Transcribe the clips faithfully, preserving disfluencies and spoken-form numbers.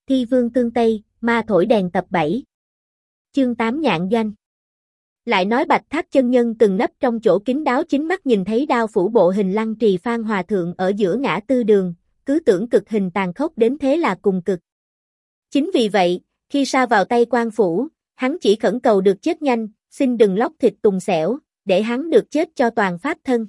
Thi Vương Tương Tây, Ma Thổi Đèn tập bảy. Chương tám Nhạn Doanh. Lại nói Bạch Tháp chân nhân từng nấp trong chỗ kín đáo chính mắt nhìn thấy đao phủ bộ hình Lăng Trì Phan Hòa Thượng ở giữa ngã tư đường, cứ tưởng cực hình tàn khốc đến thế là cùng cực. Chính vì vậy, khi sa vào tay quan phủ, hắn chỉ khẩn cầu được chết nhanh, xin đừng lóc thịt tùng xẻo, để hắn được chết cho toàn pháp thân.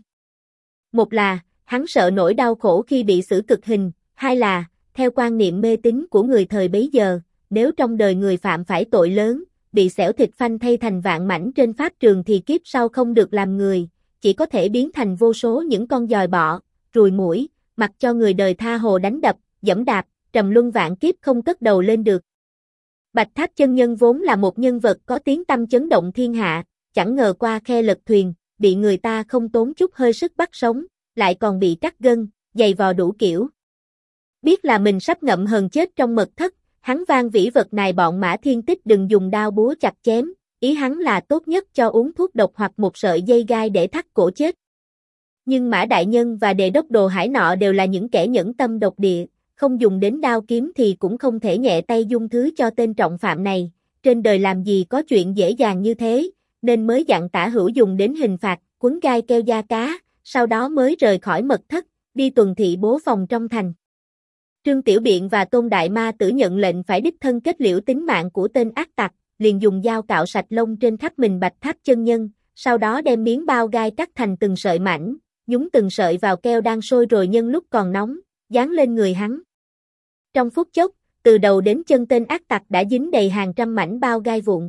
Một là, hắn sợ nỗi đau khổ khi bị xử cực hình, hai là, theo quan niệm mê tín của người thời bấy giờ, nếu trong đời người phạm phải tội lớn, bị xẻo thịt phanh thay thành vạn mảnh trên pháp trường thì kiếp sau không được làm người, chỉ có thể biến thành vô số những con giòi bọ, ruồi muỗi, mặc cho người đời tha hồ đánh đập, giẫm đạp, trầm luân vạn kiếp không cất đầu lên được. Bạch Tháp chân nhân vốn là một nhân vật có tiếng tăm chấn động thiên hạ, chẳng ngờ qua khe lật thuyền, bị người ta không tốn chút hơi sức bắt sống, lại còn bị cắt gân, giày vò đủ kiểu. Biết là mình sắp ngậm hờn chết trong mật thất, hắn van vỉ vật này bọn Mã Thiên Tích đừng dùng đao búa chặt chém, ý hắn là tốt nhất cho uống thuốc độc hoặc một sợi dây gai để thắt cổ chết. Nhưng Mã Đại Nhân và Đề Đốc Đồ Hải nọ đều là những kẻ nhẫn tâm độc địa, không dùng đến đao kiếm thì cũng không thể nhẹ tay dung thứ cho tên trọng phạm này, trên đời làm gì có chuyện dễ dàng như thế, nên mới dặn Tả Hữu dùng đến hình phạt, quấn gai keo da cá, sau đó mới rời khỏi mật thất, đi tuần thị bố phòng trong thành. Trương Tiểu Biện và Tôn Đại Ma Tử nhận lệnh phải đích thân kết liễu tính mạng của tên ác tặc, liền dùng dao cạo sạch lông trên khắp mình Bạch Tháp chân nhân, sau đó đem miếng bao gai cắt thành từng sợi mảnh, nhúng từng sợi vào keo đang sôi rồi nhân lúc còn nóng, dán lên người hắn. Trong phút chốc, từ đầu đến chân tên ác tặc đã dính đầy hàng trăm mảnh bao gai vụn.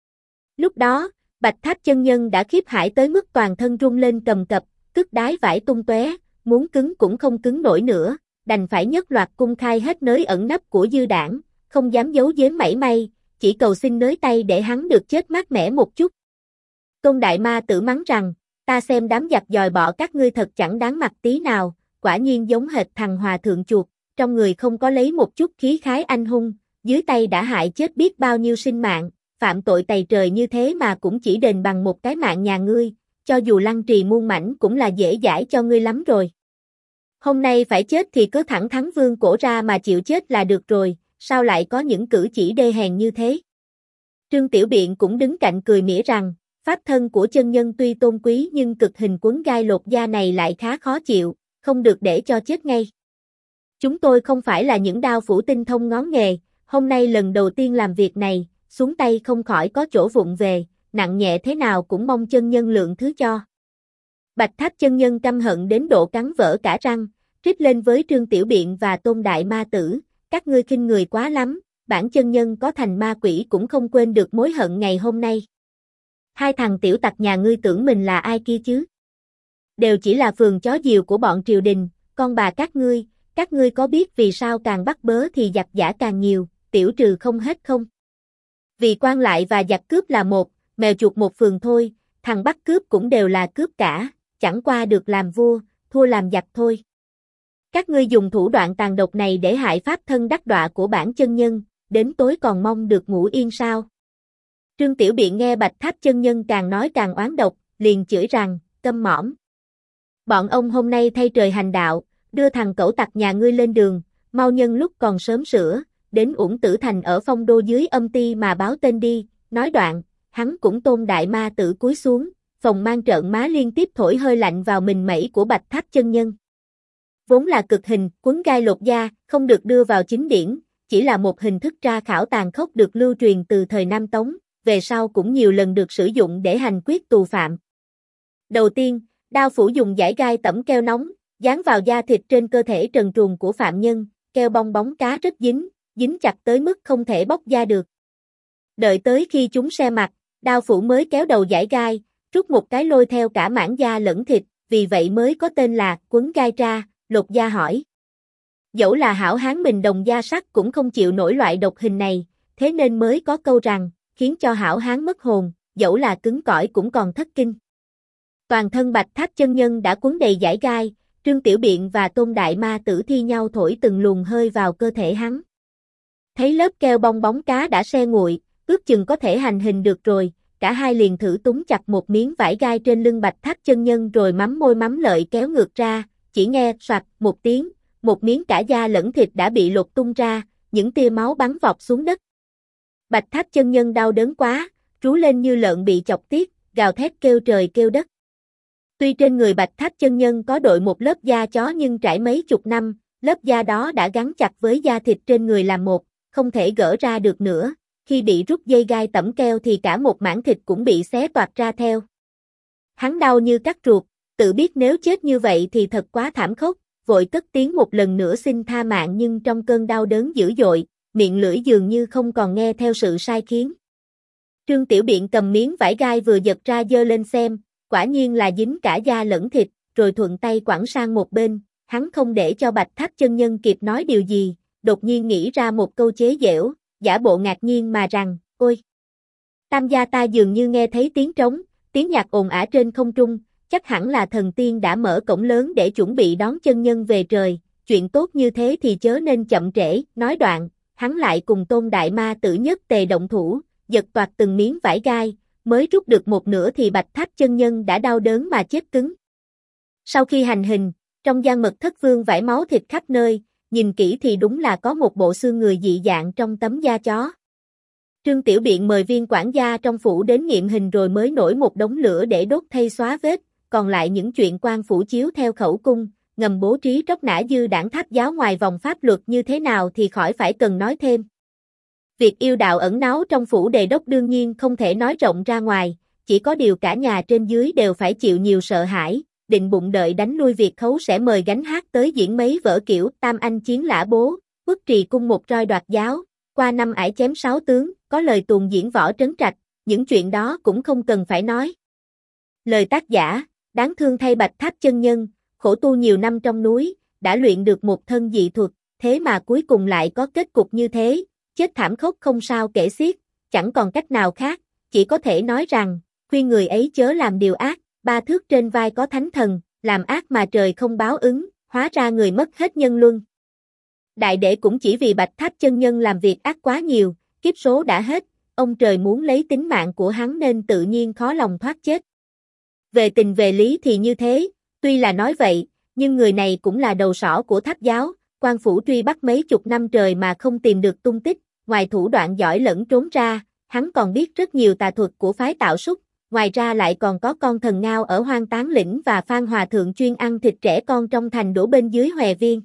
Lúc đó, Bạch Tháp chân nhân đã khiếp hãi tới mức toàn thân rung lên cầm cập, cứt đái vải tung tóe, muốn cứng cũng không cứng nổi nữa, đành phải nhất loạt cung khai hết nơi ẩn nấp của dư đảng, không dám giấu giếm mảy may, chỉ cầu xin nới tay để hắn được chết mát mẻ một chút. Tôn Đại Ma Tử mắng rằng, ta xem đám giặc dòi bọ các ngươi thật chẳng đáng mặt tí nào, quả nhiên giống hệt thằng hòa thượng chuột, trong người không có lấy một chút khí khái anh hùng, dưới tay đã hại chết biết bao nhiêu sinh mạng, phạm tội tày trời như thế mà cũng chỉ đền bằng một cái mạng nhà ngươi, cho dù Lăng Trì muôn mảnh cũng là dễ dãi cho ngươi lắm rồi. Hôm nay phải chết thì cứ thẳng thắn vương cổ ra mà chịu chết là được rồi, sao lại có những cử chỉ đê hèn như thế? Trương Tiểu Biện cũng đứng cạnh cười mỉa rằng, pháp thân của chân nhân tuy tôn quý nhưng cực hình quấn gai lột da này lại khá khó chịu, không được để cho chết ngay. Chúng tôi không phải là những đao phủ tinh thông ngón nghề, hôm nay lần đầu tiên làm việc này, xuống tay không khỏi có chỗ vụng về, nặng nhẹ thế nào cũng mong chân nhân lượng thứ cho. Bạch Tháp chân nhân căm hận đến độ cắn vỡ cả răng, trích lên với Trương Tiểu Biện và Tôn Đại Ma Tử, các ngươi khinh người quá lắm, bản chân nhân có thành ma quỷ cũng không quên được mối hận ngày hôm nay. Hai thằng tiểu tặc nhà ngươi tưởng mình là ai kia chứ? Đều chỉ là phường chó diều của bọn triều đình, con bà các ngươi, các ngươi có biết vì sao càng bắt bớ thì giặc giả càng nhiều, tiểu trừ không hết không? Vì quan lại và giặc cướp là một, mèo chuột một phường thôi, thằng bắt cướp cũng đều là cướp cả, chẳng qua được làm vua, thua làm giặc thôi. Các ngươi dùng thủ đoạn tàn độc này để hại pháp thân đắc đọa của bản chân nhân, đến tối còn mong được ngủ yên sao? Trương Tiểu Biện nghe Bạch Tháp chân nhân càng nói càng oán độc, liền chửi rằng, câm mõm. Bọn ông hôm nay thay trời hành đạo, đưa thằng cẩu tặc nhà ngươi lên đường, mau nhân lúc còn sớm sửa, đến Uổng Tử Thành ở Phong Đô dưới âm ti mà báo tên đi, nói đoạn, hắn cũng Tôn Đại Ma Tử cúi xuống, phòng mang trợn má liên tiếp thổi hơi lạnh vào mình mẩy của Bạch Tháp chân nhân. Vốn là cực hình, quấn gai lột da, không được đưa vào chính điển, chỉ là một hình thức tra khảo tàn khốc được lưu truyền từ thời Nam Tống, về sau cũng nhiều lần được sử dụng để hành quyết tù phạm. Đầu tiên, đao phủ dùng dải gai tẩm keo nóng, dán vào da thịt trên cơ thể trần truồng của phạm nhân, keo bong bóng cá rất dính, dính chặt tới mức không thể bóc da được. Đợi tới khi chúng se mặt, đao phủ mới kéo đầu dải gai, rút một cái lôi theo cả mảng da lẫn thịt, vì vậy mới có tên là quấn gai tra, lột da hỏi. Dẫu là hảo hán mình đồng da sắt cũng không chịu nổi loại độc hình này, thế nên mới có câu rằng, khiến cho hảo hán mất hồn, dẫu là cứng cỏi cũng còn thất kinh. Toàn thân Bạch Tháp chân nhân đã quấn đầy dải gai, Trương Tiểu Biện và Tôn Đại Ma Tử thi nhau thổi từng luồng hơi vào cơ thể hắn. Thấy lớp keo bong bóng cá đã se nguội, ước chừng có thể hành hình được rồi, cả hai liền thử túng chặt một miếng vải gai trên lưng Bạch Tháp chân nhân rồi mắm môi mắm lợi kéo ngược ra, chỉ nghe soạt một tiếng, một miếng cả da lẫn thịt đã bị lột tung ra, những tia máu bắn vọt xuống đất. Bạch Tháp chân nhân đau đớn quá, rú lên như lợn bị chọc tiết, gào thét kêu trời kêu đất. Tuy trên người Bạch Tháp chân nhân có đội một lớp da chó nhưng trải mấy chục năm, lớp da đó đã gắn chặt với da thịt trên người làm một, không thể gỡ ra được nữa, khi bị rút dây gai tẩm keo thì cả một mảng thịt cũng bị xé toạc ra theo. Hắn đau như cắt ruột, tự biết nếu chết như vậy thì thật quá thảm khốc, vội cất tiếng một lần nữa xin tha mạng nhưng trong cơn đau đớn dữ dội, miệng lưỡi dường như không còn nghe theo sự sai khiến. Trương Tiểu Biện cầm miếng vải gai vừa giật ra giơ lên xem, quả nhiên là dính cả da lẫn thịt, rồi thuận tay quẳng sang một bên, hắn không để cho Bạch Tháp chân nhân kịp nói điều gì, đột nhiên nghĩ ra một câu chế giễu, giả bộ ngạc nhiên mà rằng, ôi! Tam gia ta dường như nghe thấy tiếng trống, tiếng nhạc ồn ả trên không trung, chắc hẳn là thần tiên đã mở cổng lớn để chuẩn bị đón chân nhân về trời, chuyện tốt như thế thì chớ nên chậm trễ, nói đoạn, hắn lại cùng Tôn Đại Ma Tử Nhất Tề động thủ, giật toạc từng miếng vải gai, mới rút được một nửa thì Bạch Tháp chân nhân đã đau đớn mà chết cứng. Sau khi hành hình, trong gian mật thất vương vải máu thịt khắp nơi, nhìn kỹ thì đúng là có một bộ xương người dị dạng trong tấm da chó. Trương Tiểu Biện mời viên quản gia trong phủ đến nghiệm hình rồi mới nổi một đống lửa để đốt thay xóa vết, còn lại những chuyện quan phủ chiếu theo khẩu cung, ngầm bố trí tróc nã dư đảng Tháp giáo ngoài vòng pháp luật như thế nào thì khỏi phải cần nói thêm. Việc yêu đạo ẩn náu trong phủ đề đốc đương nhiên không thể nói rộng ra ngoài, chỉ có điều cả nhà trên dưới đều phải chịu nhiều sợ hãi, định bụng đợi đánh lui Việt Khấu sẽ mời gánh hát tới diễn mấy vở kiểu Tam Anh chiến lã bố, Quốc trì cung một roi đoạt giáo, qua năm ải chém sáu tướng, có lời tuồng diễn võ trấn trạch, những chuyện đó cũng không cần phải nói. Lời tác giả, đáng thương thay Bạch Tháp chân nhân, khổ tu nhiều năm trong núi, đã luyện được một thân dị thuật, thế mà cuối cùng lại có kết cục như thế, chết thảm khốc không sao kể xiết, chẳng còn cách nào khác, chỉ có thể nói rằng, khuyên người ấy chớ làm điều ác, ba thước trên vai có thánh thần, làm ác mà trời không báo ứng, hóa ra người mất hết nhân luân. Đại đệ cũng chỉ vì Bạch Tháp chân nhân làm việc ác quá nhiều, kiếp số đã hết, ông trời muốn lấy tính mạng của hắn nên tự nhiên khó lòng thoát chết. Về tình về lý thì như thế, tuy là nói vậy, nhưng người này cũng là đầu sỏ của Tháp giáo, quan phủ truy bắt mấy chục năm trời mà không tìm được tung tích, ngoài thủ đoạn giỏi lẫn trốn ra, hắn còn biết rất nhiều tà thuật của phái Tạo Súc, ngoài ra lại còn có con thần ngao ở Hoang Tán Lĩnh và Phan Hòa Thượng chuyên ăn thịt trẻ con trong thành đổ bên dưới Hòe Viên.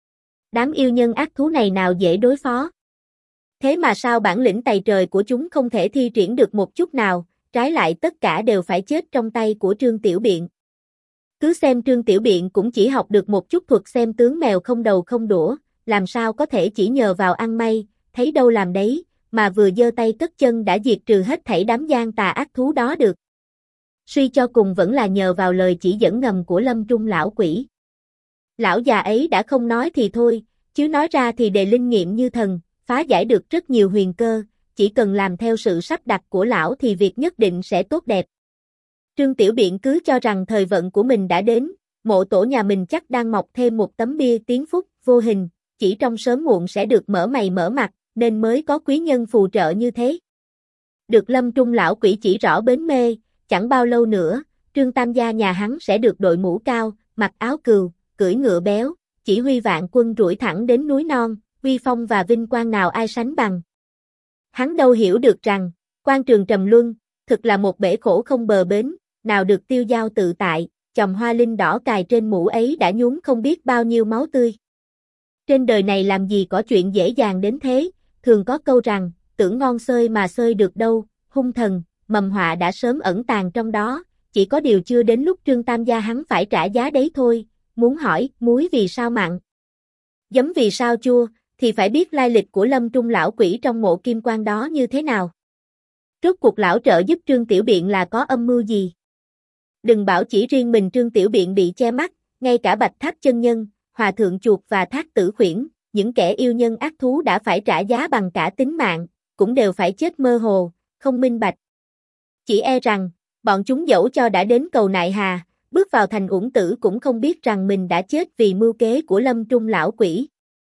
Đám yêu nhân ác thú này nào dễ đối phó. Thế mà sao bản lĩnh tày trời của chúng không thể thi triển được một chút nào, trái lại tất cả đều phải chết trong tay của Trương Tiểu Biện. Cứ xem Trương Tiểu Biện cũng chỉ học được một chút thuật xem tướng mèo không đầu không đũa, làm sao có thể chỉ nhờ vào ăn may, thấy đâu làm đấy, mà vừa giơ tay cất chân đã diệt trừ hết thảy đám gian tà ác thú đó được. Suy cho cùng vẫn là nhờ vào lời chỉ dẫn ngầm của Lâm Trung lão quỷ. Lão già ấy đã không nói thì thôi, chứ nói ra thì đề linh nghiệm như thần, phá giải được rất nhiều huyền cơ, chỉ cần làm theo sự sắp đặt của lão thì việc nhất định sẽ tốt đẹp. Trương Tiểu Biện cứ cho rằng thời vận của mình đã đến, mộ tổ nhà mình chắc đang mọc thêm một tấm bia tiếng phúc vô hình, chỉ trong sớm muộn sẽ được mở mày mở mặt, nên mới có quý nhân phù trợ như thế. Được Lâm Trung lão quỷ chỉ rõ bến mê, chẳng bao lâu nữa, Trương Tam gia nhà hắn sẽ được đội mũ cao, mặc áo cừu, cưỡi ngựa béo, chỉ huy vạn quân rủi thẳng đến núi non, uy phong và vinh quang nào ai sánh bằng. Hắn đâu hiểu được rằng, quan trường trầm luân, thực là một bể khổ không bờ bến, nào được tiêu dao tự tại, chòm hoa linh đỏ cài trên mũ ấy đã nhuốm không biết bao nhiêu máu tươi. Trên đời này làm gì có chuyện dễ dàng đến thế, thường có câu rằng, tưởng ngon xơi mà xơi được đâu, hung thần, mầm họa đã sớm ẩn tàng trong đó, chỉ có điều chưa đến lúc Trương Tam gia hắn phải trả giá đấy thôi, muốn hỏi, muối vì sao mặn, giấm vì sao chua, thì phải biết lai lịch của Lâm Trung lão quỷ trong mộ kim quan đó như thế nào. Rốt cuộc lão trợ giúp Trương Tiểu Biện là có âm mưu gì? Đừng bảo chỉ riêng mình Trương Tiểu Biện bị che mắt, ngay cả Bạch Tháp chân nhân, Hòa thượng chuột và Thác Tử Khuyển, những kẻ yêu nhân ác thú đã phải trả giá bằng cả tính mạng, cũng đều phải chết mơ hồ, không minh bạch. Chỉ e rằng, bọn chúng dẫu cho đã đến cầu nại hà, bước vào thành Uổng Tử cũng không biết rằng mình đã chết vì mưu kế của Lâm Trung lão quỷ.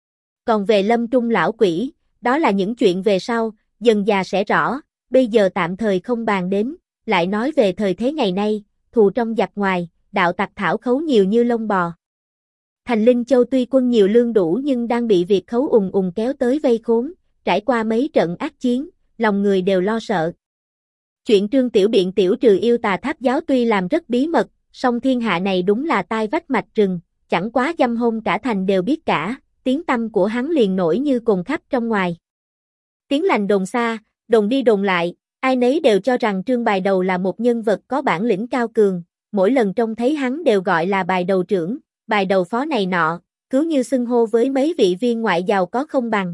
Còn về Lâm Trung lão quỷ, đó là những chuyện về sau, dần dà sẽ rõ, bây giờ tạm thời không bàn đến, lại nói về thời thế ngày nay, thù trong giặc ngoài, đạo tặc thảo khấu nhiều như lông bò. Thành Linh Châu tuy quân nhiều lương đủ nhưng đang bị Việt khấu ùng ùng kéo tới vây khốn, trải qua mấy trận ác chiến, lòng người đều lo sợ. Chuyện Trương Tiểu Biện tiểu trừ yêu tà tháp giáo tuy làm rất bí mật, song thiên hạ này đúng là tai vách mạch rừng, chẳng quá dăm hôm cả thành đều biết cả, tiếng tăm của hắn liền nổi như cồn khắp trong ngoài. Tiếng lành đồn xa, đồn đi đồn lại, ai nấy đều cho rằng Trương Bài Đầu là một nhân vật có bản lĩnh cao cường, mỗi lần trông thấy hắn đều gọi là Bài Đầu trưởng, Bài Đầu phó này nọ, cứ như xưng hô với mấy vị viên ngoại giàu có không bằng.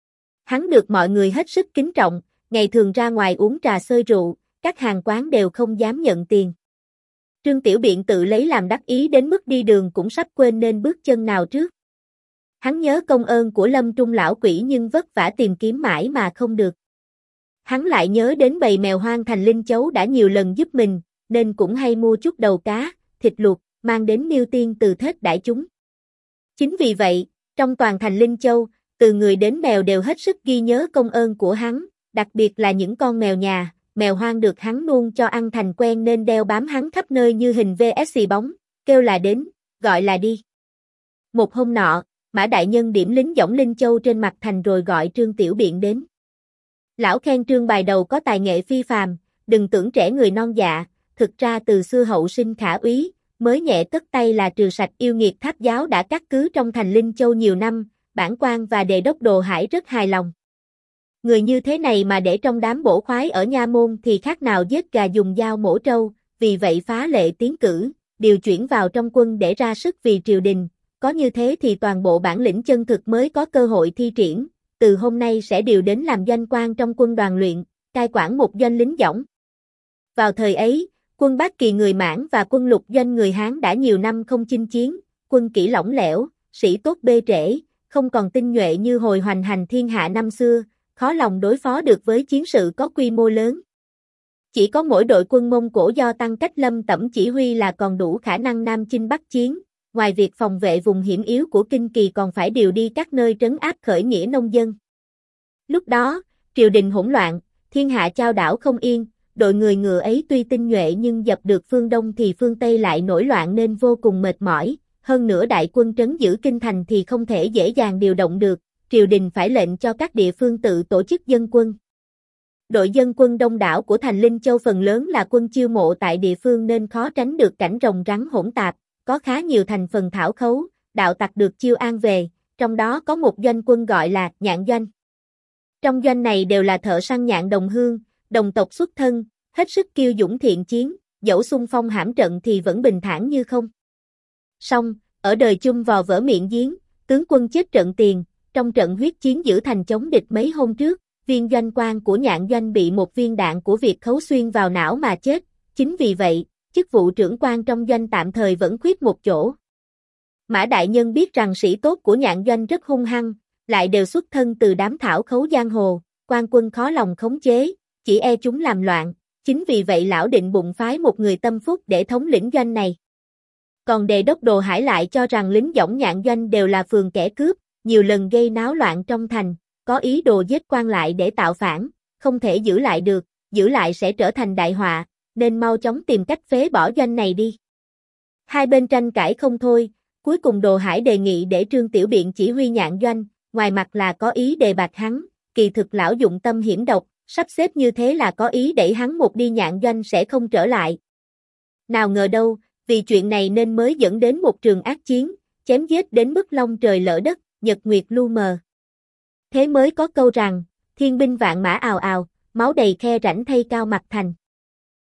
Hắn được mọi người hết sức kính trọng, ngày thường ra ngoài uống trà xơi rượu, các hàng quán đều không dám nhận tiền. Trương Tiểu Biện tự lấy làm đắc ý đến mức đi đường cũng sắp quên nên bước chân nào trước. Hắn nhớ công ơn của Lâm Trung lão quỷ nhưng vất vả tìm kiếm mãi mà không được. Hắn lại nhớ đến bầy mèo hoang Thành Linh Chấu đã nhiều lần giúp mình, nên cũng hay mua chút đầu cá, thịt luộc, mang đến miêu tiên từ thết đãi chúng. Chính vì vậy, trong toàn Thành Linh Châu, từ người đến mèo đều hết sức ghi nhớ công ơn của hắn, đặc biệt là những con mèo nhà, mèo hoang được hắn nuông cho ăn thành quen nên đeo bám hắn khắp nơi như hình vê ét xì bóng, kêu là đến, gọi là đi. Một hôm nọ, Mã Đại Nhân điểm lính dõng Linh Châu trên mặt thành rồi gọi Trương Tiểu Biện đến. Lão khen Trương Bài Đầu có tài nghệ phi phàm, đừng tưởng trẻ người non dạ, thực ra từ xưa hậu sinh khả úy, mới nhẹ cất tay là trừ sạch yêu nghiệt tháp giáo đã cát cứ trong Thành Linh Châu nhiều năm, bản quan và đề đốc Đồ Hải rất hài lòng. Người như thế này mà để trong đám bổ khoái ở nha môn thì khác nào giết gà dùng dao mổ trâu, vì vậy phá lệ tiến cử, điều chuyển vào trong quân để ra sức vì triều đình, có như thế thì toàn bộ bản lĩnh chân thực mới có cơ hội thi triển, từ hôm nay sẽ điều đến làm doanh quan trong quân đoàn luyện, cai quản một doanh lính dõng. Vào thời ấy, quân Bát Kỳ người Mãn và quân Lục Doanh người Hán đã nhiều năm không chinh chiến, quân kỹ lỏng lẻo, sĩ tốt bê trễ, không còn tinh nhuệ như hồi hoành hành thiên hạ năm xưa, khó lòng đối phó được với chiến sự có quy mô lớn. Chỉ có mỗi đội quân Mông Cổ do Tăng Cách Lâm Tẩm chỉ huy là còn đủ khả năng nam chinh bắc chiến, ngoài việc phòng vệ vùng hiểm yếu của Kinh Kỳ còn phải điều đi các nơi trấn áp khởi nghĩa nông dân. Lúc đó, triều đình hỗn loạn, thiên hạ chao đảo không yên, đội người ngựa ấy tuy tinh nhuệ nhưng dập được phương Đông thì phương Tây lại nổi loạn nên vô cùng mệt mỏi, hơn nữa đại quân trấn giữ kinh thành thì không thể dễ dàng điều động được, triều đình phải lệnh cho các địa phương tự tổ chức dân quân. Đội dân quân đông đảo của Thành Linh Châu phần lớn là quân chiêu mộ tại địa phương nên khó tránh được cảnh rồng rắn hỗn tạp, có khá nhiều thành phần thảo khấu, đạo tặc được chiêu an về, trong đó có một doanh quân gọi là Nhạn Doanh. Trong doanh này đều là thợ săn nhạn đồng hương, đồng tộc xuất thân, hết sức kiêu dũng thiện chiến, dẫu xung phong hãm trận thì vẫn bình thản như không. Song, ở đời chung vò vỡ miệng giếng, tướng quân chết trận tiền, trong trận huyết chiến giữ thành chống địch mấy hôm trước, viên doanh quan của Nhạn Doanh bị một viên đạn của Việt khấu xuyên vào não mà chết, chính vì vậy, chức vụ trưởng quan trong doanh tạm thời vẫn khuyết một chỗ. Mã Đại Nhân biết rằng sĩ tốt của Nhạn Doanh rất hung hăng, lại đều xuất thân từ đám thảo khấu giang hồ, quan quân khó lòng khống chế, chỉ e chúng làm loạn, chính vì vậy lão định bụng phái một người tâm phúc để thống lĩnh doanh này. Còn đề đốc Đồ Hải lại cho rằng lính dõng Nhạn Doanh đều là phường kẻ cướp, nhiều lần gây náo loạn trong thành, có ý đồ giết quan lại để tạo phản, không thể giữ lại được, giữ lại sẽ trở thành đại họa, nên mau chóng tìm cách phế bỏ doanh này đi. Hai bên tranh cãi không thôi, cuối cùng Đồ Hải đề nghị để Trương Tiểu Biện chỉ huy Nhạn Doanh, ngoài mặt là có ý đề bạt hắn, kỳ thực lão dụng tâm hiểm độc, sắp xếp như thế là có ý đẩy hắn một đi Nhạn Doanh sẽ không trở lại. Nào ngờ đâu, vì chuyện này nên mới dẫn đến một trường ác chiến, chém giết đến mức long trời lỡ đất, nhật nguyệt lu mờ. Thế mới có câu rằng, thiên binh vạn mã ào ào, máu đầy khe rãnh thay cao mặt thành.